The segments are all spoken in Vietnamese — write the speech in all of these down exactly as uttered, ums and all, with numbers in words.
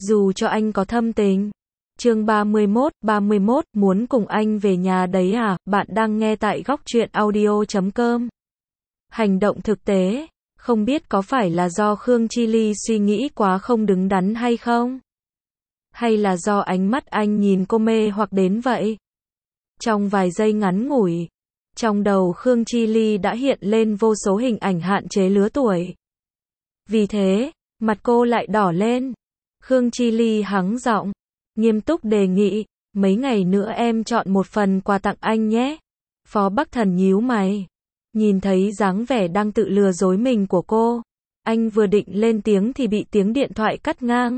dù cho anh có thâm tình. Chương ba mươi mốt, ba mươi mốt, muốn cùng anh về nhà đấy à? Bạn đang nghe tại góc truyện audio chấm com. Hành động thực tế, không biết có phải là do Khương Chi Ly suy nghĩ quá không đứng đắn hay không? Hay là do ánh mắt anh nhìn cô mê hoặc đến vậy? Trong vài giây ngắn ngủi, trong đầu Khương Chi Ly đã hiện lên vô số hình ảnh hạn chế lứa tuổi. Vì thế, mặt cô lại đỏ lên. Khương Chi Ly hắng giọng, nghiêm túc đề nghị, mấy ngày nữa em chọn một phần quà tặng anh nhé. Phó Bắc Thần nhíu mày, nhìn thấy dáng vẻ đang tự lừa dối mình của cô. Anh vừa định lên tiếng thì bị tiếng điện thoại cắt ngang.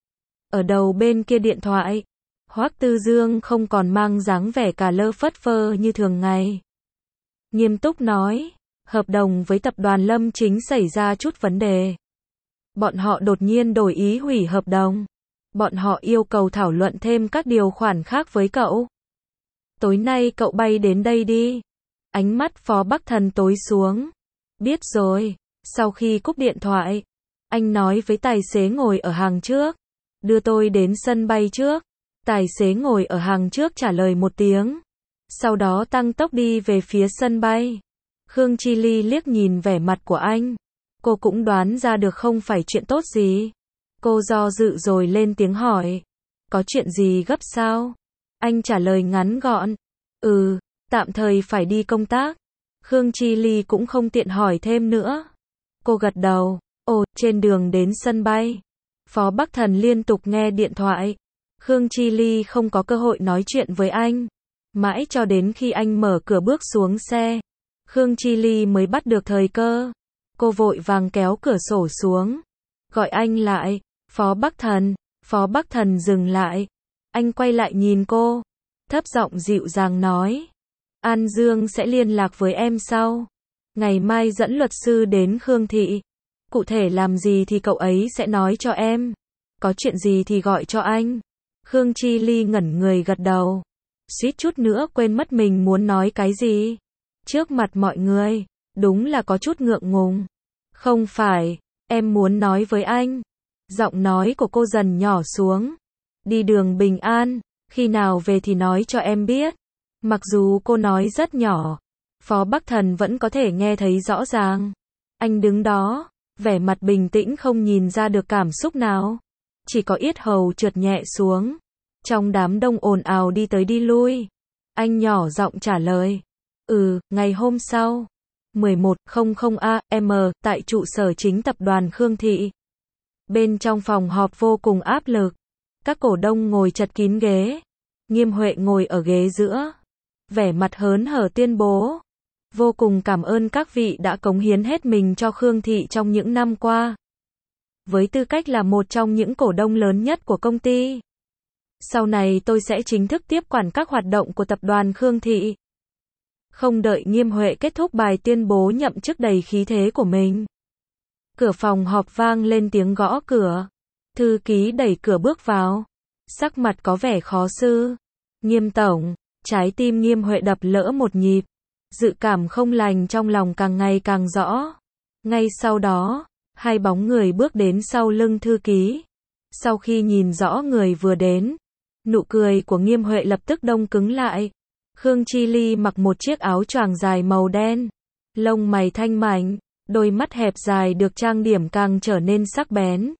Ở đầu bên kia điện thoại, Hoắc Tư Dương không còn mang dáng vẻ cả lơ phất phơ như thường ngày. Nghiêm túc nói, hợp đồng với tập đoàn Lâm Chính xảy ra chút vấn đề. Bọn họ đột nhiên đổi ý hủy hợp đồng. Bọn họ yêu cầu thảo luận thêm các điều khoản khác với cậu. Tối nay cậu bay đến đây đi. Ánh mắt Phó Bắc Thần tối xuống. Biết rồi. Sau khi cúp điện thoại, anh nói với tài xế ngồi ở hàng trước, đưa tôi đến sân bay trước. Tài xế ngồi ở hàng trước trả lời một tiếng, sau đó tăng tốc đi về phía sân bay. Khương Chi Ly liếc nhìn vẻ mặt của anh. Cô cũng đoán ra được không phải chuyện tốt gì. Cô do dự rồi lên tiếng hỏi. Có chuyện gì gấp sao? Anh trả lời ngắn gọn. Ừ, tạm thời phải đi công tác. Khương Chi Ly cũng không tiện hỏi thêm nữa. Cô gật đầu. Ồ, trên đường đến sân bay, Phó Bắc Thần liên tục nghe điện thoại. Khương Chi Ly không có cơ hội nói chuyện với anh. Mãi cho đến khi anh mở cửa bước xuống xe, Khương Chi Ly mới bắt được thời cơ. Cô vội vàng kéo cửa sổ xuống, gọi anh lại. Phó Bắc Thần. Phó Bắc Thần dừng lại. Anh quay lại nhìn cô, thấp giọng dịu dàng nói. An Dương sẽ liên lạc với em sau. Ngày mai dẫn luật sư đến Khương Thị. Cụ thể làm gì thì cậu ấy sẽ nói cho em. Có chuyện gì thì gọi cho anh. Khương Chi Ly ngẩn người gật đầu. Suýt chút nữa quên mất mình muốn nói cái gì. Trước mặt mọi người, đúng là có chút ngượng ngùng. Không phải, em muốn nói với anh. Giọng nói của cô dần nhỏ xuống. Đi đường bình an, khi nào về thì nói cho em biết. Mặc dù cô nói rất nhỏ, Phó Bắc Thần vẫn có thể nghe thấy rõ ràng. Anh đứng đó, vẻ mặt bình tĩnh không nhìn ra được cảm xúc nào. Chỉ có yết hầu trượt nhẹ xuống. Trong đám đông ồn ào đi tới đi lui, anh nhỏ giọng trả lời. Ừ, ngày hôm sau, mười một không không a em, tại trụ sở chính tập đoàn Khương Thị. Bên trong phòng họp vô cùng áp lực. Các cổ đông ngồi chật kín ghế. Nghiêm Huệ ngồi ở ghế giữa, vẻ mặt hớn hở tuyên bố. Vô cùng cảm ơn các vị đã cống hiến hết mình cho Khương Thị trong những năm qua. Với tư cách là một trong những cổ đông lớn nhất của công ty, sau này tôi sẽ chính thức tiếp quản các hoạt động của tập đoàn Khương Thị. Không đợi Nghiêm Huệ kết thúc bài tuyên bố nhậm chức đầy khí thế của mình, cửa phòng họp vang lên tiếng gõ cửa. Thư ký đẩy cửa bước vào, sắc mặt có vẻ khó xử. Nghiêm tổng. Trái tim Nghiêm Huệ đập lỡ một nhịp. Dự cảm không lành trong lòng càng ngày càng rõ. Ngay sau đó, hai bóng người bước đến sau lưng thư ký. Sau khi nhìn rõ người vừa đến, nụ cười của Nghiêm Huệ lập tức đông cứng lại. Khương Chi Ly mặc một chiếc áo choàng dài màu đen, lông mày thanh mảnh, đôi mắt hẹp dài được trang điểm càng trở nên sắc bén.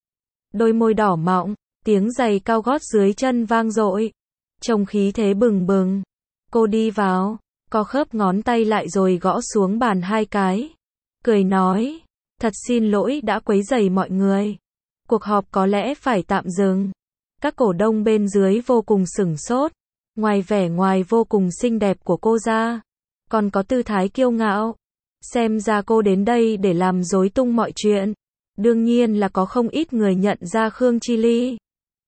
Đôi môi đỏ mọng, tiếng giày cao gót dưới chân vang dội, trông khí thế bừng bừng. Cô đi vào, co khớp ngón tay lại rồi gõ xuống bàn hai cái, cười nói, thật xin lỗi đã quấy rầy mọi người. Cuộc họp có lẽ phải tạm dừng. Các cổ đông bên dưới vô cùng sửng sốt. Ngoài vẻ ngoài vô cùng xinh đẹp của cô ra, còn có tư thái kiêu ngạo. Xem ra cô đến đây để làm rối tung mọi chuyện. Đương nhiên là có không ít người nhận ra Khương Chi Ly.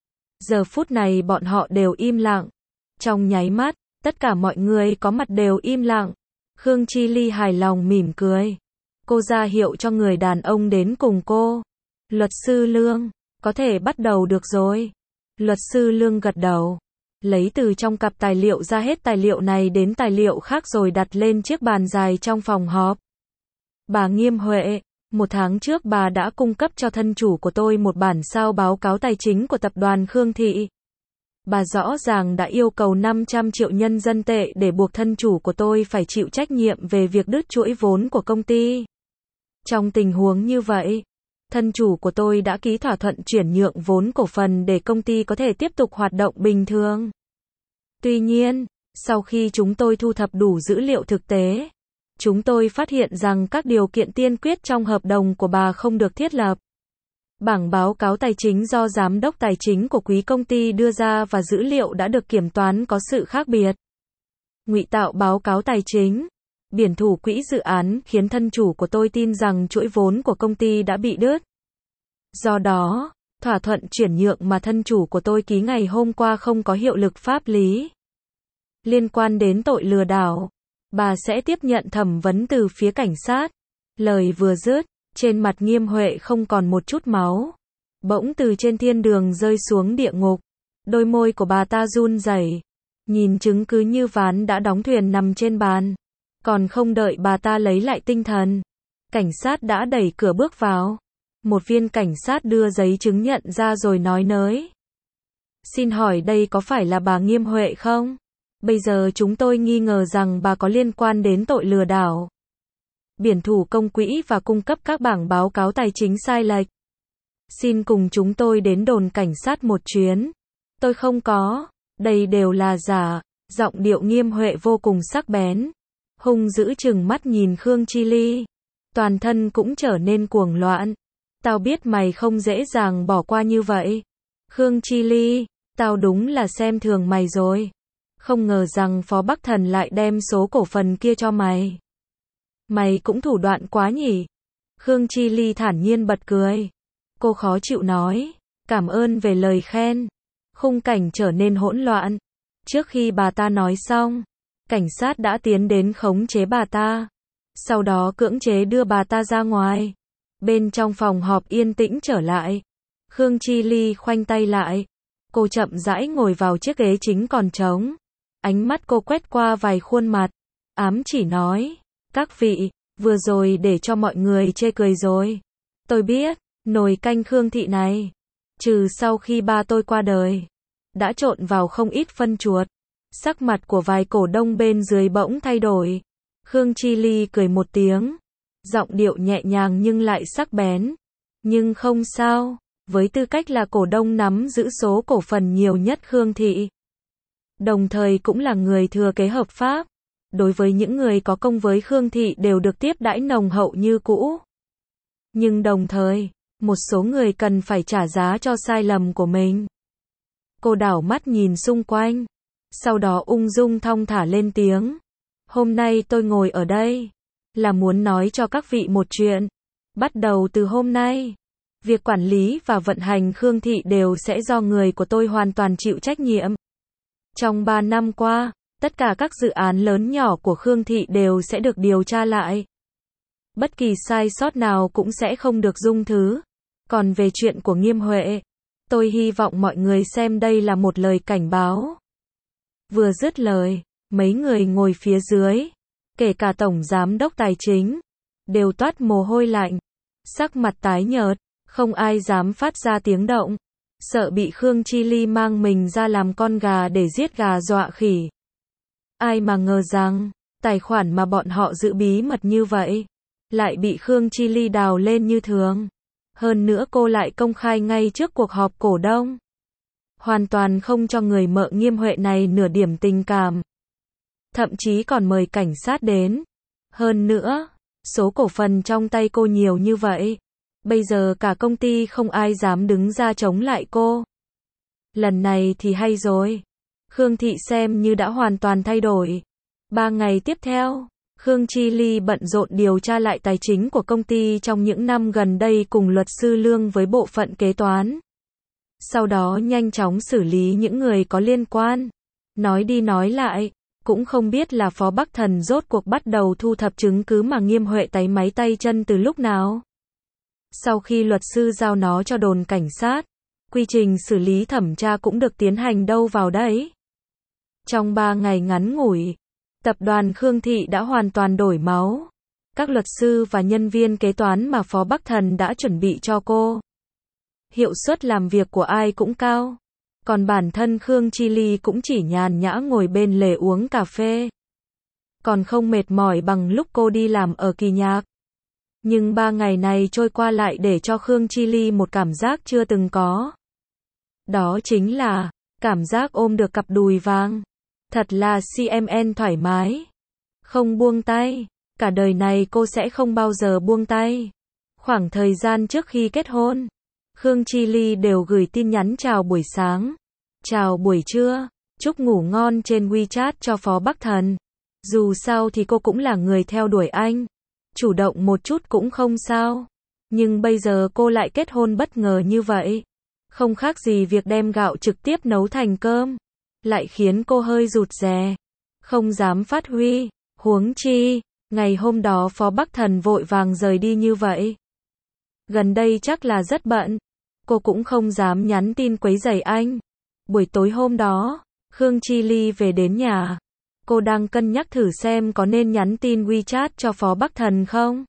Giờ phút này bọn họ đều im lặng. Trong nháy mắt, tất cả mọi người có mặt đều im lặng. Khương Chi Ly hài lòng mỉm cười. Cô ra hiệu cho người đàn ông đến cùng cô. Luật sư Lương, có thể bắt đầu được rồi. Luật sư Lương gật đầu, lấy từ trong cặp tài liệu ra hết tài liệu này đến tài liệu khác rồi đặt lên chiếc bàn dài trong phòng họp. Bà Nghiêm Huệ, Một tháng trước bà đã cung cấp cho thân chủ của tôi một bản sao báo cáo tài chính của tập đoàn Khương Thị. Bà rõ ràng đã yêu cầu năm trăm triệu nhân dân tệ để buộc thân chủ của tôi phải chịu trách nhiệm về việc đứt chuỗi vốn của công ty. Trong tình huống như vậy, thân chủ của tôi đã ký thỏa thuận chuyển nhượng vốn cổ phần để công ty có thể tiếp tục hoạt động bình thường. Tuy nhiên, sau khi chúng tôi thu thập đủ dữ liệu thực tế, chúng tôi phát hiện rằng các điều kiện tiên quyết trong hợp đồng của bà không được thiết lập. Bảng báo cáo tài chính do giám đốc tài chính của quý công ty đưa ra và dữ liệu đã được kiểm toán có sự khác biệt. Ngụy tạo báo cáo tài chính, biển thủ quỹ dự án khiến thân chủ của tôi tin rằng chuỗi vốn của công ty đã bị đứt. Do đó, thỏa thuận chuyển nhượng mà thân chủ của tôi ký ngày hôm qua không có hiệu lực pháp lý. Liên quan đến tội lừa đảo, bà sẽ tiếp nhận thẩm vấn từ phía cảnh sát. Lời vừa dứt, trên mặt Nghiêm Huệ không còn một chút máu. Bỗng từ trên thiên đường rơi xuống địa ngục. Đôi môi của bà ta run rẩy, nhìn chứng cứ như ván đã đóng thuyền nằm trên bàn. Còn không đợi bà ta lấy lại tinh thần, cảnh sát đã đẩy cửa bước vào. Một viên cảnh sát đưa giấy chứng nhận ra rồi nói nới. Xin hỏi đây có phải là bà Nghiêm Huệ không? Bây giờ chúng tôi nghi ngờ rằng bà có liên quan đến tội lừa đảo, biển thủ công quỹ và cung cấp các bảng báo cáo tài chính sai lệch. Xin cùng chúng tôi đến đồn cảnh sát một chuyến. Tôi không có, đây đều là giả. Giọng điệu Nghiêm Huệ vô cùng sắc bén, hung dữ trừng mắt nhìn Khương Chi Ly. Toàn thân cũng trở nên cuồng loạn. Tao biết mày không dễ dàng bỏ qua như vậy. Khương Chi Ly, tao đúng là xem thường mày rồi. Không ngờ rằng Phó Bắc Thần lại đem số cổ phần kia cho mày. Mày cũng thủ đoạn quá nhỉ. Khương Chi Ly thản nhiên bật cười. Cô khó chịu nói, cảm ơn về lời khen. Khung cảnh trở nên hỗn loạn. Trước khi bà ta nói xong, cảnh sát đã tiến đến khống chế bà ta. Sau đó cưỡng chế đưa bà ta ra ngoài. Bên trong phòng họp yên tĩnh trở lại. Khương Chi Ly khoanh tay lại. Cô chậm rãi ngồi vào chiếc ghế chính còn trống. Ánh mắt cô quét qua vài khuôn mặt. Ám chỉ nói, các vị, vừa rồi để cho mọi người chê cười rồi. Tôi biết, nồi canh Khương Thị này, trừ sau khi ba tôi qua đời, đã trộn vào không ít phân chuột. Sắc mặt của vài cổ đông bên dưới bỗng thay đổi. Khương Chi Ly cười một tiếng, giọng điệu nhẹ nhàng nhưng lại sắc bén. Nhưng không sao, với tư cách là cổ đông nắm giữ số cổ phần nhiều nhất Khương Thị, đồng thời cũng là người thừa kế hợp pháp, đối với những người có công với Khương Thị đều được tiếp đãi nồng hậu như cũ. Nhưng đồng thời, một số người cần phải trả giá cho sai lầm của mình. Cô đảo mắt nhìn xung quanh, sau đó ung dung thong thả lên tiếng. Hôm nay tôi ngồi ở đây, là muốn nói cho các vị một chuyện. Bắt đầu từ hôm nay, việc quản lý và vận hành Khương Thị đều sẽ do người của tôi hoàn toàn chịu trách nhiệm. Trong ba năm qua, tất cả các dự án lớn nhỏ của Khương Thị đều sẽ được điều tra lại. Bất kỳ sai sót nào cũng sẽ không được dung thứ. Còn về chuyện của Nghiêm Huệ, tôi hy vọng mọi người xem đây là một lời cảnh báo. Vừa dứt lời, mấy người ngồi phía dưới, kể cả Tổng Giám đốc Tài chính, đều toát mồ hôi lạnh, sắc mặt tái nhợt, không ai dám phát ra tiếng động, sợ bị Khương Chi Ly mang mình ra làm con gà để giết gà dọa khỉ. Ai mà ngờ rằng, tài khoản mà bọn họ giữ bí mật như vậy, lại bị Khương Chi Ly đào lên như thường. Hơn nữa cô lại công khai ngay trước cuộc họp cổ đông. Hoàn toàn không cho người mợ Nghiêm Huệ này nửa điểm tình cảm. Thậm chí còn mời cảnh sát đến. Hơn nữa, số cổ phần trong tay cô nhiều như vậy. Bây giờ cả công ty không ai dám đứng ra chống lại cô. Lần này thì hay rồi. Khương Thị xem như đã hoàn toàn thay đổi. Ba ngày tiếp theo, Khương Chi Ly bận rộn điều tra lại tài chính của công ty trong những năm gần đây cùng luật sư Lương với bộ phận kế toán. Sau đó nhanh chóng xử lý những người có liên quan. Nói đi nói lại, cũng không biết là Phó Bắc Thần rốt cuộc bắt đầu thu thập chứng cứ mà Nghiêm Huệ táy máy tay chân từ lúc nào. Sau khi luật sư giao nó cho đồn cảnh sát, quy trình xử lý thẩm tra cũng được tiến hành đâu vào đấy. Trong ba ngày ngắn ngủi, tập đoàn Khương Thị đã hoàn toàn đổi máu. các luật sư và nhân viên kế toán mà Phó Bắc Thần đã chuẩn bị cho cô. Hiệu suất làm việc của ai cũng cao. Còn bản thân Khương Chi Ly cũng chỉ nhàn nhã ngồi bên lề uống cà phê. Còn không mệt mỏi bằng lúc cô đi làm ở Kỳ Nhạc. Nhưng ba ngày này trôi qua lại để cho Khương Chi Ly một cảm giác chưa từng có. Đó chính là cảm giác ôm được cặp đùi vàng. Thật là xê em en thoải mái. Không buông tay. Cả đời này cô sẽ không bao giờ buông tay. Khoảng thời gian trước khi kết hôn, Khương Chi Ly đều gửi tin nhắn chào buổi sáng, chào buổi trưa, chúc ngủ ngon trên WeChat cho Phó Bắc Thần. Dù sao thì cô cũng là người theo đuổi anh. Chủ động một chút cũng không sao. Nhưng bây giờ cô lại kết hôn bất ngờ như vậy. Không khác gì việc đem gạo trực tiếp nấu thành cơm. Lại khiến cô hơi rụt rè. Không dám phát huy. Huống chi, ngày hôm đó Phó Bắc Thần vội vàng rời đi như vậy. Gần đây chắc là rất bận. Cô cũng không dám nhắn tin quấy rầy anh. Buổi tối hôm đó, Khương Chi Ly về đến nhà. Cô đang cân nhắc thử xem có nên nhắn tin WeChat cho Phó Bắc Thần không.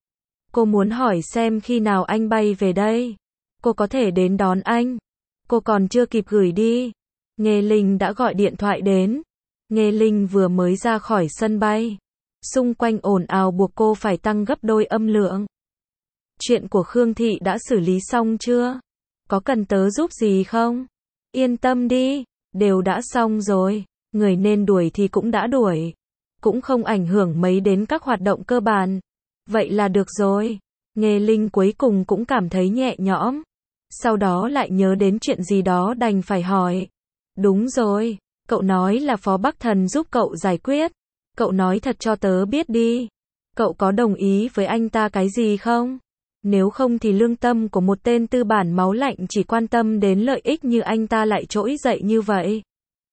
Cô muốn hỏi xem khi nào anh bay về đây. Cô có thể đến đón anh. Cô còn chưa kịp gửi đi. Nghê Linh đã gọi điện thoại đến. Nghê Linh vừa mới ra khỏi sân bay. Xung quanh ồn ào buộc cô phải tăng gấp đôi âm lượng. Chuyện của Khương Thị đã xử lý xong chưa? Có cần tớ giúp gì không? Yên tâm đi, đều đã xong rồi. Người nên đuổi thì cũng đã đuổi. Cũng không ảnh hưởng mấy đến các hoạt động cơ bản. Vậy là được rồi. Nghê Linh cuối cùng cũng cảm thấy nhẹ nhõm. Sau đó lại nhớ đến chuyện gì đó đành phải hỏi. Đúng rồi, cậu nói là Phó Bắc Thần giúp cậu giải quyết. Cậu nói thật cho tớ biết đi. Cậu có đồng ý với anh ta cái gì không? Nếu không thì lương tâm của một tên tư bản máu lạnh chỉ quan tâm đến lợi ích như anh ta lại trỗi dậy như vậy.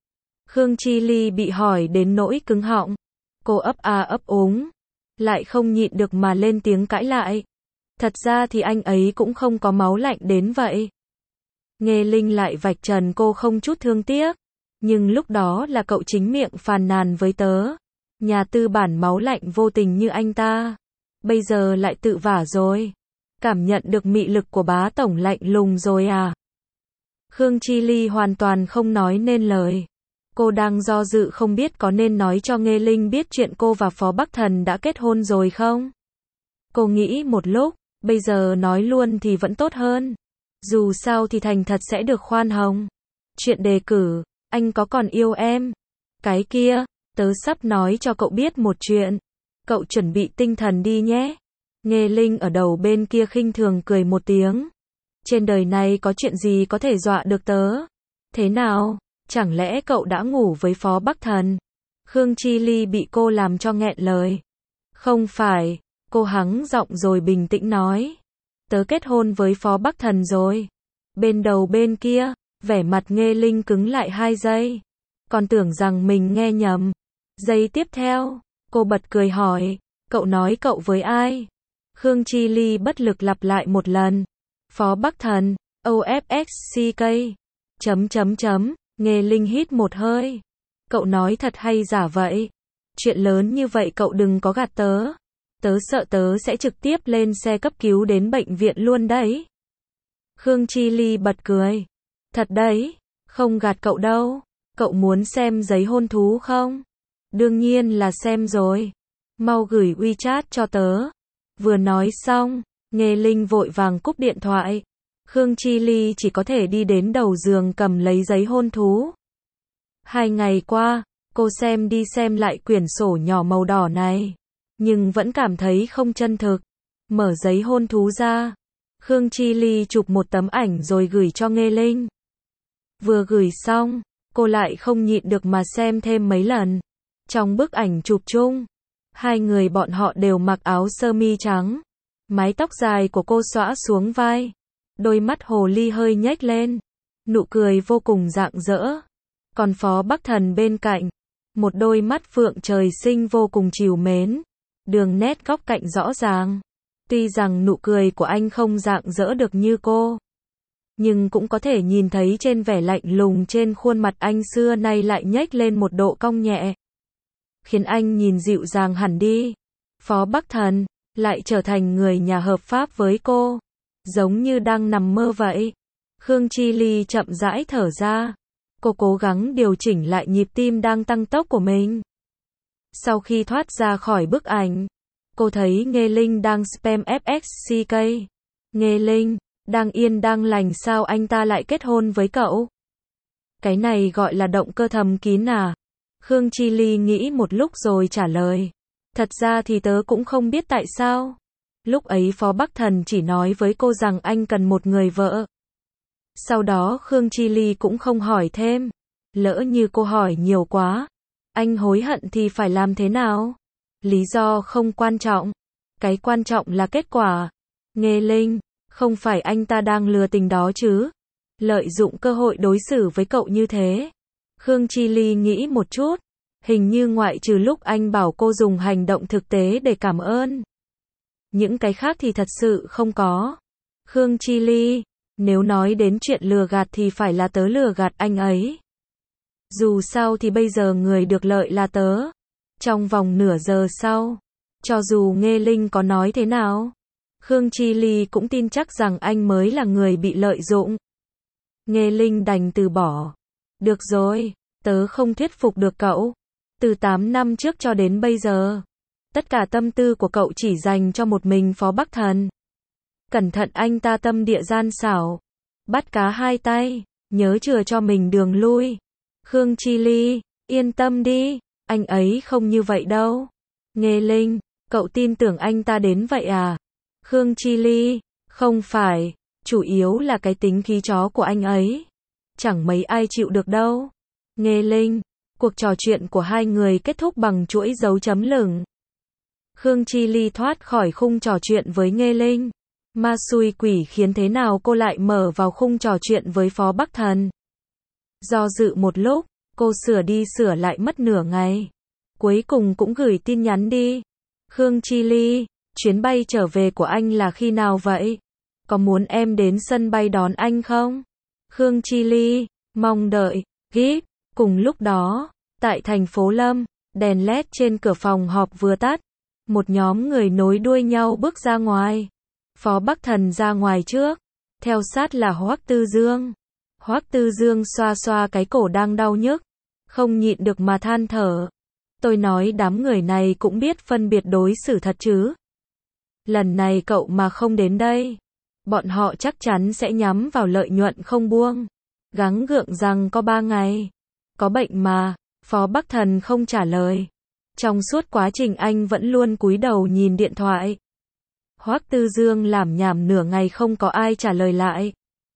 Khương Chi Ly bị hỏi đến nỗi cứng họng. Cô ấp a ấp úng. Lại không nhịn được mà lên tiếng cãi lại. Thật ra thì anh ấy cũng không có máu lạnh đến vậy. Nghê Linh lại vạch trần cô không chút thương tiếc. Nhưng lúc đó là cậu chính miệng phàn nàn với tớ. Nhà tư bản máu lạnh vô tình như anh ta. Bây giờ lại tự vả rồi. Cảm nhận được mị lực của bá tổng lạnh lùng rồi à? Khương Chi Ly hoàn toàn không nói nên lời. Cô đang do dự không biết có nên nói cho Nghê Linh biết chuyện cô và Phó Bắc Thần đã kết hôn rồi không? Cô nghĩ một lúc, bây giờ nói luôn thì vẫn tốt hơn. Dù sao thì thành thật sẽ được khoan hồng. Chuyện đề cử, anh có còn yêu em? Cái kia, tớ sắp nói cho cậu biết một chuyện. Cậu chuẩn bị tinh thần đi nhé. Nghê Linh ở đầu bên kia khinh thường cười một tiếng. Trên đời này có chuyện gì có thể dọa được tớ? Thế nào? Chẳng lẽ cậu đã ngủ với Phó Bắc Thần? Khương Chi Ly bị cô làm cho nghẹn lời. Không phải, cô hắng giọng rồi bình tĩnh nói. Tớ kết hôn với Phó Bắc Thần rồi. Bên đầu bên kia, vẻ mặt Nghê Linh cứng lại hai giây. Còn tưởng rằng mình nghe nhầm. Giây tiếp theo, cô bật cười hỏi. Cậu nói cậu với ai? Khương Chi Ly bất lực lặp lại một lần. Phó Bắc Thần, O F X C K. Chấm chấm chấm. Nghê Linh hít một hơi. Cậu nói thật hay giả vậy? Chuyện lớn như vậy cậu đừng có gạt tớ. Tớ sợ tớ sẽ trực tiếp lên xe cấp cứu đến bệnh viện luôn đấy. Khương Chi Ly bật cười. Thật đấy, không gạt cậu đâu. Cậu muốn xem giấy hôn thú không? Đương nhiên là xem rồi. Mau gửi WeChat cho tớ. Vừa nói xong, Nghê Linh vội vàng cúp điện thoại. Khương Chi Ly chỉ có thể đi đến đầu giường cầm lấy giấy hôn thú. Hai ngày qua, cô xem đi xem lại quyển sổ nhỏ màu đỏ này. Nhưng vẫn cảm thấy không chân thực. Mở giấy hôn thú ra. Khương Chi Ly chụp một tấm ảnh rồi gửi cho Nghê Linh. Vừa gửi xong, cô lại không nhịn được mà xem thêm mấy lần. Trong bức ảnh chụp chung, hai người bọn họ đều mặc áo sơ mi trắng. Mái tóc dài của cô xõa xuống vai. Đôi mắt hồ ly hơi nhếch lên. Nụ cười vô cùng rạng rỡ. Còn Phó Bắc Thần bên cạnh. Một đôi mắt phượng trời sinh vô cùng trìu mến. Đường nét góc cạnh rõ ràng. Tuy rằng nụ cười của anh không rạng rỡ được như cô. Nhưng cũng có thể nhìn thấy trên vẻ lạnh lùng trên khuôn mặt anh xưa nay lại nhếch lên một độ cong nhẹ. Khiến anh nhìn dịu dàng hẳn đi. Phó Bắc Thần lại trở thành người nhà hợp pháp với cô, giống như đang nằm mơ vậy. Khương Chi Ly chậm rãi thở ra, cô cố gắng điều chỉnh lại nhịp tim đang tăng tốc của mình. Sau khi thoát ra khỏi bức ảnh, cô thấy Nghê Linh đang spam ép ích xê ca. Nghê Linh, đang yên đang lành sao anh ta lại kết hôn với cậu? Cái này gọi là động cơ thầm kín à? Khương Chi Ly nghĩ một lúc rồi trả lời. Thật ra thì tớ cũng không biết tại sao. Lúc ấy Phó Bắc Thần chỉ nói với cô rằng anh cần một người vợ. Sau đó Khương Chi Ly cũng không hỏi thêm. Lỡ như cô hỏi nhiều quá, anh hối hận thì phải làm thế nào? Lý do không quan trọng. Cái quan trọng là kết quả. Nghê Linh, không phải anh ta đang lừa tình đó chứ? Lợi dụng cơ hội đối xử với cậu như thế. Khương Chi Ly nghĩ một chút. Hình như ngoại trừ lúc anh bảo cô dùng hành động thực tế để cảm ơn. Những cái khác thì thật sự không có. Khương Chi Ly, nếu nói đến chuyện lừa gạt thì phải là tớ lừa gạt anh ấy. Dù sao thì bây giờ người được lợi là tớ. Trong vòng nửa giờ sau, cho dù Nghê Linh có nói thế nào, Khương Chi Ly cũng tin chắc rằng anh mới là người bị lợi dụng. Nghê Linh đành từ bỏ. Được rồi, tớ không thuyết phục được cậu. Từ tám năm trước cho đến bây giờ, tất cả tâm tư của cậu chỉ dành cho một mình Phó Bắc Thần. Cẩn thận anh ta tâm địa gian xảo, bắt cá hai tay, nhớ chừa cho mình đường lui. Khương Chi Ly, yên tâm đi, anh ấy không như vậy đâu. Nghê Linh, cậu tin tưởng anh ta đến vậy à? Khương Chi Ly, không phải, chủ yếu là cái tính khí chó của anh ấy. Chẳng mấy ai chịu được đâu. Nghê Linh, cuộc trò chuyện của hai người kết thúc bằng chuỗi dấu chấm lửng. Khương Chi Ly thoát khỏi khung trò chuyện với Nghê Linh. Ma xui quỷ khiến thế nào cô lại mở vào khung trò chuyện với Phó Bắc Thần. Do dự một lúc, cô sửa đi sửa lại mất nửa ngày. Cuối cùng cũng gửi tin nhắn đi. Khương Chi Ly, chuyến bay trở về của anh là khi nào vậy? Có muốn em đến sân bay đón anh không? Khương Chi Ly, mong đợi, gíp. Cùng lúc đó, tại thành phố Lâm, đèn led trên cửa phòng họp vừa tắt. Một nhóm người nối đuôi nhau bước ra ngoài. Phó Bắc Thần ra ngoài trước. Theo sát là Hoắc Tư Dương. Hoắc Tư Dương xoa xoa cái cổ đang đau nhức. Không nhịn được mà than thở. Tôi nói đám người này cũng biết phân biệt đối xử thật chứ. Lần này cậu mà không đến đây, bọn họ chắc chắn sẽ nhắm vào lợi nhuận không buông. Gắng gượng rằng có ba ngày. Có bệnh mà, Phó Bắc Thần không trả lời. Trong suốt quá trình anh vẫn luôn cúi đầu nhìn điện thoại. Hoắc Tư Dương làm nhảm nửa ngày không có ai trả lời lại.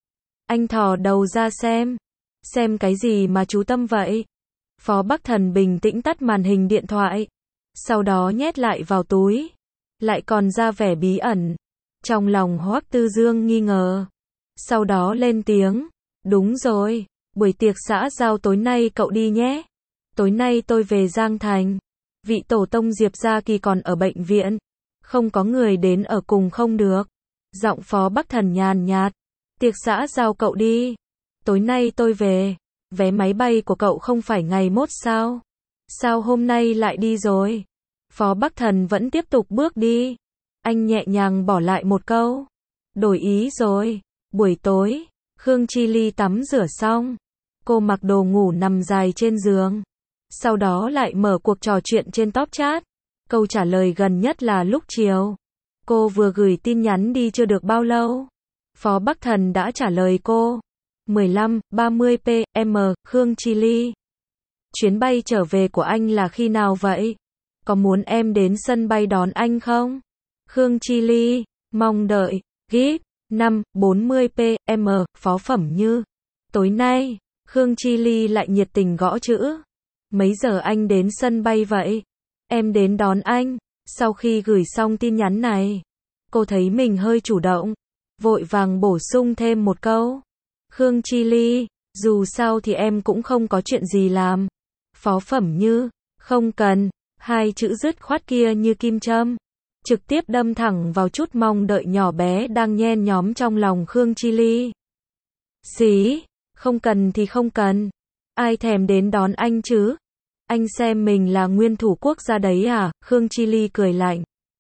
Anh thò đầu ra xem. Xem cái gì mà chú tâm vậy? Phó Bắc Thần bình tĩnh tắt màn hình điện thoại. Sau đó nhét lại vào túi. Lại còn ra vẻ bí ẩn. Trong lòng Hoắc Tư Dương nghi ngờ. Sau đó lên tiếng. Đúng rồi, buổi tiệc xã giao tối nay cậu đi nhé. Tối nay tôi về Giang Thành. Vị tổ tông Diệp Gia Kỳ còn ở bệnh viện. Không có người đến ở cùng không được. Giọng Phó Bắc Thần nhàn nhạt. Tiệc xã giao cậu đi. Tối nay tôi về. Vé máy bay của cậu không phải ngày mốt sao? Sao hôm nay lại đi rồi? Phó Bắc Thần vẫn tiếp tục bước đi. Anh nhẹ nhàng bỏ lại một câu. Đổi ý rồi. Buổi tối, Khương Chi Ly tắm rửa xong. Cô mặc đồ ngủ nằm dài trên giường. Sau đó lại mở cuộc trò chuyện trên top chat. Câu trả lời gần nhất là lúc chiều. Cô vừa gửi tin nhắn đi chưa được bao lâu. Phó Bắc Thần đã trả lời cô. mười lăm ba mươi p m, Khương Chi Ly. Chuyến bay trở về của anh là khi nào vậy? Có muốn em đến sân bay đón anh không? Khương Chi Ly, mong đợi, gíp, năm bốn mươi p m, Phó Phẩm Như. Tối nay, Khương Chi Ly lại nhiệt tình gõ chữ. Mấy giờ anh đến sân bay vậy? Em đến đón anh. Sau khi gửi xong tin nhắn này, cô thấy mình hơi chủ động. Vội vàng bổ sung thêm một câu. Khương Chi Ly, dù sao thì em cũng không có chuyện gì làm. Phó Phẩm Như, không cần. Hai chữ dứt khoát kia như kim châm. Trực tiếp đâm thẳng vào chút mong đợi nhỏ bé đang nhen nhóm trong lòng Khương Chi Ly. Xí, không cần thì không cần. Ai thèm đến đón anh chứ? Anh xem mình là nguyên thủ quốc gia đấy à? Khương Chi Ly cười lạnh.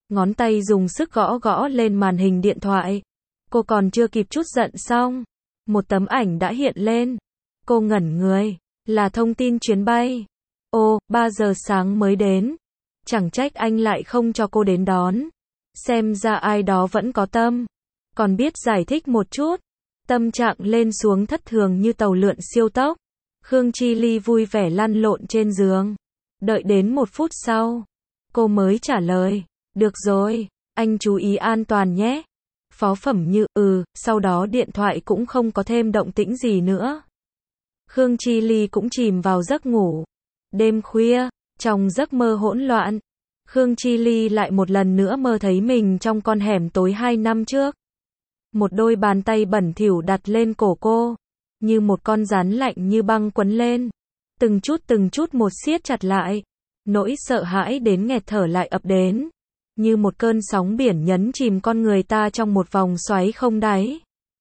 Ngón tay dùng sức gõ gõ lên màn hình điện thoại. Cô còn chưa kịp chút giận xong, một tấm ảnh đã hiện lên. Cô ngẩn người, là thông tin chuyến bay. Ô, ba giờ sáng mới đến. Chẳng trách anh lại không cho cô đến đón. Xem ra ai đó vẫn có tâm. Còn biết giải thích một chút. Tâm trạng lên xuống thất thường như tàu lượn siêu tốc. Khương Chi Ly vui vẻ lăn lộn trên giường. Đợi đến một phút sau, cô mới trả lời. Được rồi, anh chú ý an toàn nhé. Phó Phẩm Như, ừ, sau đó điện thoại cũng không có thêm động tĩnh gì nữa. Khương Chi Ly cũng chìm vào giấc ngủ. Đêm khuya, trong giấc mơ hỗn loạn, Khương Chi Ly lại một lần nữa mơ thấy mình trong con hẻm tối hai năm trước. Một đôi bàn tay bẩn thỉu đặt lên cổ cô, như một con rắn lạnh như băng quấn lên. Từng chút từng chút một siết chặt lại. Nỗi sợ hãi đến nghẹt thở lại ập đến. Như một cơn sóng biển nhấn chìm con người ta trong một vòng xoáy không đáy.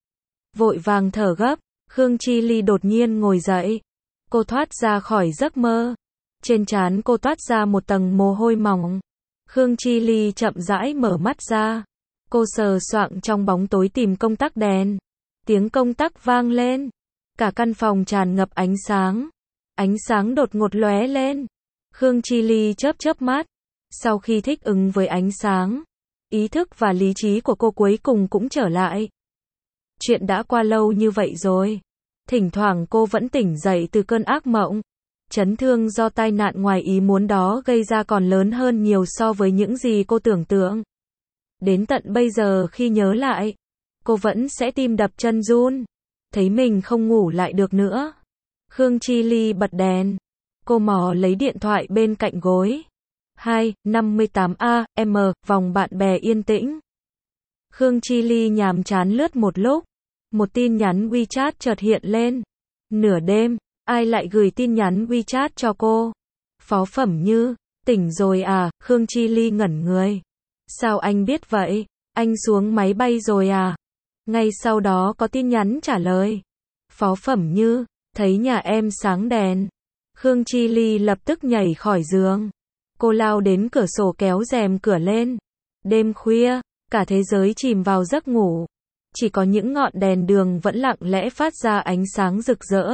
Vội vàng thở gấp, Khương Chi Ly đột nhiên ngồi dậy. Cô thoát ra khỏi giấc mơ. Trên trán cô toát ra một tầng mồ hôi mỏng. Khương Chi Ly chậm rãi mở mắt ra. Cô sờ soạng trong bóng tối tìm công tắc đèn. Tiếng công tắc vang lên. Cả căn phòng tràn ngập ánh sáng. Ánh sáng đột ngột lóe lên. Khương Chi Ly chớp chớp mắt. Sau khi thích ứng với ánh sáng, ý thức và lý trí của cô cuối cùng cũng trở lại. Chuyện đã qua lâu như vậy rồi. Thỉnh thoảng cô vẫn tỉnh dậy từ cơn ác mộng. Chấn thương do tai nạn ngoài ý muốn đó gây ra còn lớn hơn nhiều so với những gì cô tưởng tượng. Đến tận bây giờ khi nhớ lại, cô vẫn sẽ tim đập chân run. Thấy mình không ngủ lại được nữa. Khương Chi Ly bật đèn. Cô mò lấy điện thoại bên cạnh gối. hai năm tám A M, vòng bạn bè yên tĩnh. Khương Chi Ly nhàm chán lướt một lúc. Một tin nhắn WeChat chợt hiện lên. Nửa đêm, ai lại gửi tin nhắn WeChat cho cô? Phó Phẩm Như, tỉnh rồi à? Khương Chi Ly ngẩn người. Sao anh biết vậy? Anh xuống máy bay rồi à? Ngay sau đó có tin nhắn trả lời. Phó Phẩm Như, thấy nhà em sáng đèn. Khương Chi Ly lập tức nhảy khỏi giường. Cô lao đến cửa sổ kéo rèm cửa lên. Đêm khuya, cả thế giới chìm vào giấc ngủ. Chỉ có những ngọn đèn đường vẫn lặng lẽ phát ra ánh sáng rực rỡ.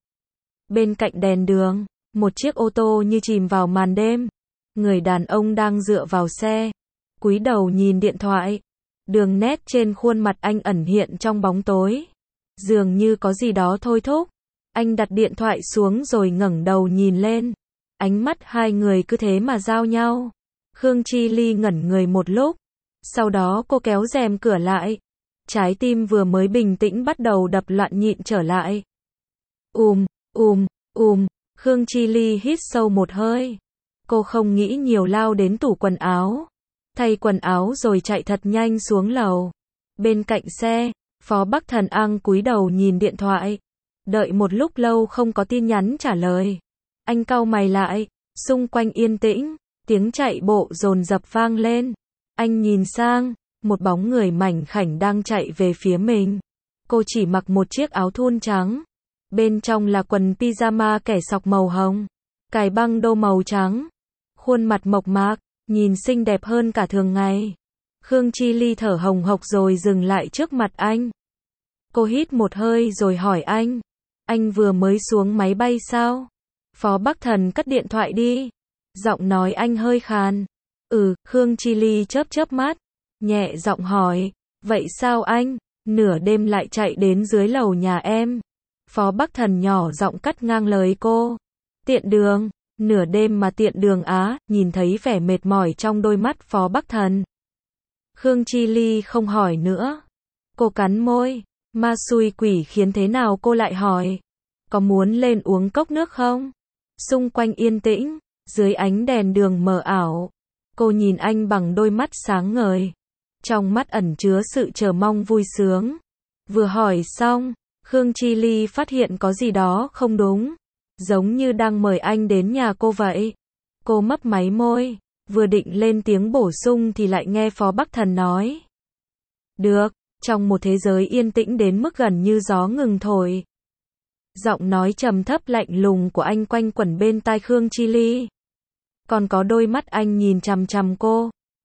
Bên cạnh đèn đường, một chiếc ô tô như chìm vào màn đêm. Người đàn ông đang dựa vào xe, cúi đầu nhìn điện thoại. Đường nét trên khuôn mặt anh ẩn hiện trong bóng tối. Dường như có gì đó thôi thúc. Anh đặt điện thoại xuống rồi ngẩng đầu nhìn lên. Ánh mắt hai người cứ thế mà giao nhau. Khương Chi Ly ngẩn người một lúc. Sau đó cô kéo rèm cửa lại. Trái tim vừa mới bình tĩnh bắt đầu đập loạn nhịp trở lại. Ùm, ùm, ùm. Khương Chi Ly hít sâu một hơi. Cô không nghĩ nhiều lao đến tủ quần áo. Thay quần áo rồi chạy thật nhanh xuống lầu. Bên cạnh xe, Phó Bắc Thần Ang cúi đầu nhìn điện thoại. Đợi một lúc lâu không có tin nhắn trả lời. Anh cau mày lại, xung quanh yên tĩnh, tiếng chạy bộ dồn dập vang lên. Anh nhìn sang, một bóng người mảnh khảnh đang chạy về phía mình. Cô chỉ mặc một chiếc áo thun trắng. Bên trong là quần pyjama kẻ sọc màu hồng, cài băng đô màu trắng. Khuôn mặt mộc mạc, nhìn xinh đẹp hơn cả thường ngày. Khương Chi Ly thở hồng hộc rồi dừng lại trước mặt anh. Cô hít một hơi rồi hỏi anh. Anh vừa mới xuống máy bay sao? Phó Bắc Thần cất điện thoại đi. Giọng nói anh hơi khàn. Ừ, Khương Chi Ly chớp chớp mắt. Nhẹ giọng hỏi. Vậy sao anh? Nửa đêm lại chạy đến dưới lầu nhà em. Phó Bắc Thần nhỏ giọng cắt ngang lời cô. Tiện đường. Nửa đêm mà tiện đường á, nhìn thấy vẻ mệt mỏi trong đôi mắt Phó Bắc Thần. Khương Chi Ly không hỏi nữa. Cô cắn môi. Ma xui quỷ khiến thế nào cô lại hỏi. Có muốn lên uống cốc nước không? Xung quanh yên tĩnh, dưới ánh đèn đường mờ ảo. Cô nhìn anh bằng đôi mắt sáng ngời. Trong mắt ẩn chứa sự chờ mong vui sướng. Vừa hỏi xong, Khương Chi Ly phát hiện có gì đó không đúng. Giống như đang mời anh đến nhà cô vậy. Cô mấp máy môi, vừa định lên tiếng bổ sung thì lại nghe Phó Bắc Thần nói. Được, trong một thế giới yên tĩnh đến mức gần như gió ngừng thổi. Giọng nói trầm thấp lạnh lùng của anh quanh quẩn bên tai Khương Chi Ly. Còn có đôi mắt anh nhìn chằm chằm cô.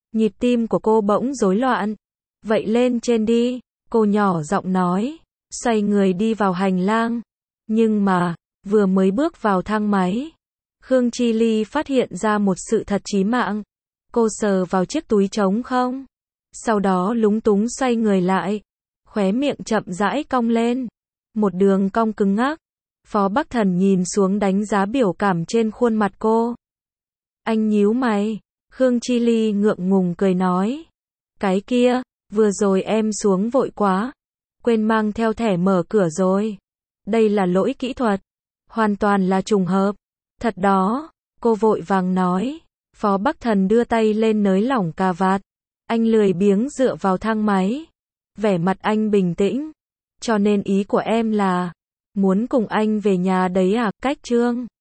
Nhịp tim của cô bỗng rối loạn. Vậy lên trên đi, cô nhỏ giọng nói, xoay người đi vào hành lang. Nhưng mà, vừa mới bước vào thang máy, Khương Chi Ly phát hiện ra một sự thật chí mạng. Cô sờ vào chiếc túi trống không, sau đó lúng túng xoay người lại, khóe miệng chậm rãi cong lên, một đường cong cứng ngắc. Phó Bắc Thần nhìn xuống đánh giá biểu cảm trên khuôn mặt cô. Anh nhíu mày, Khương Chi Ly ngượng ngùng cười nói, cái kia, vừa rồi em xuống vội quá, quên mang theo thẻ mở cửa rồi. Đây là lỗi kỹ thuật, hoàn toàn là trùng hợp. Thật đó, cô vội vàng nói. Phó Bắc Thần đưa tay lên nới lỏng cà vạt. Anh lười biếng dựa vào thang máy. Vẻ mặt anh bình tĩnh. Cho nên ý của em là, muốn cùng anh về nhà đấy à, cách Trương.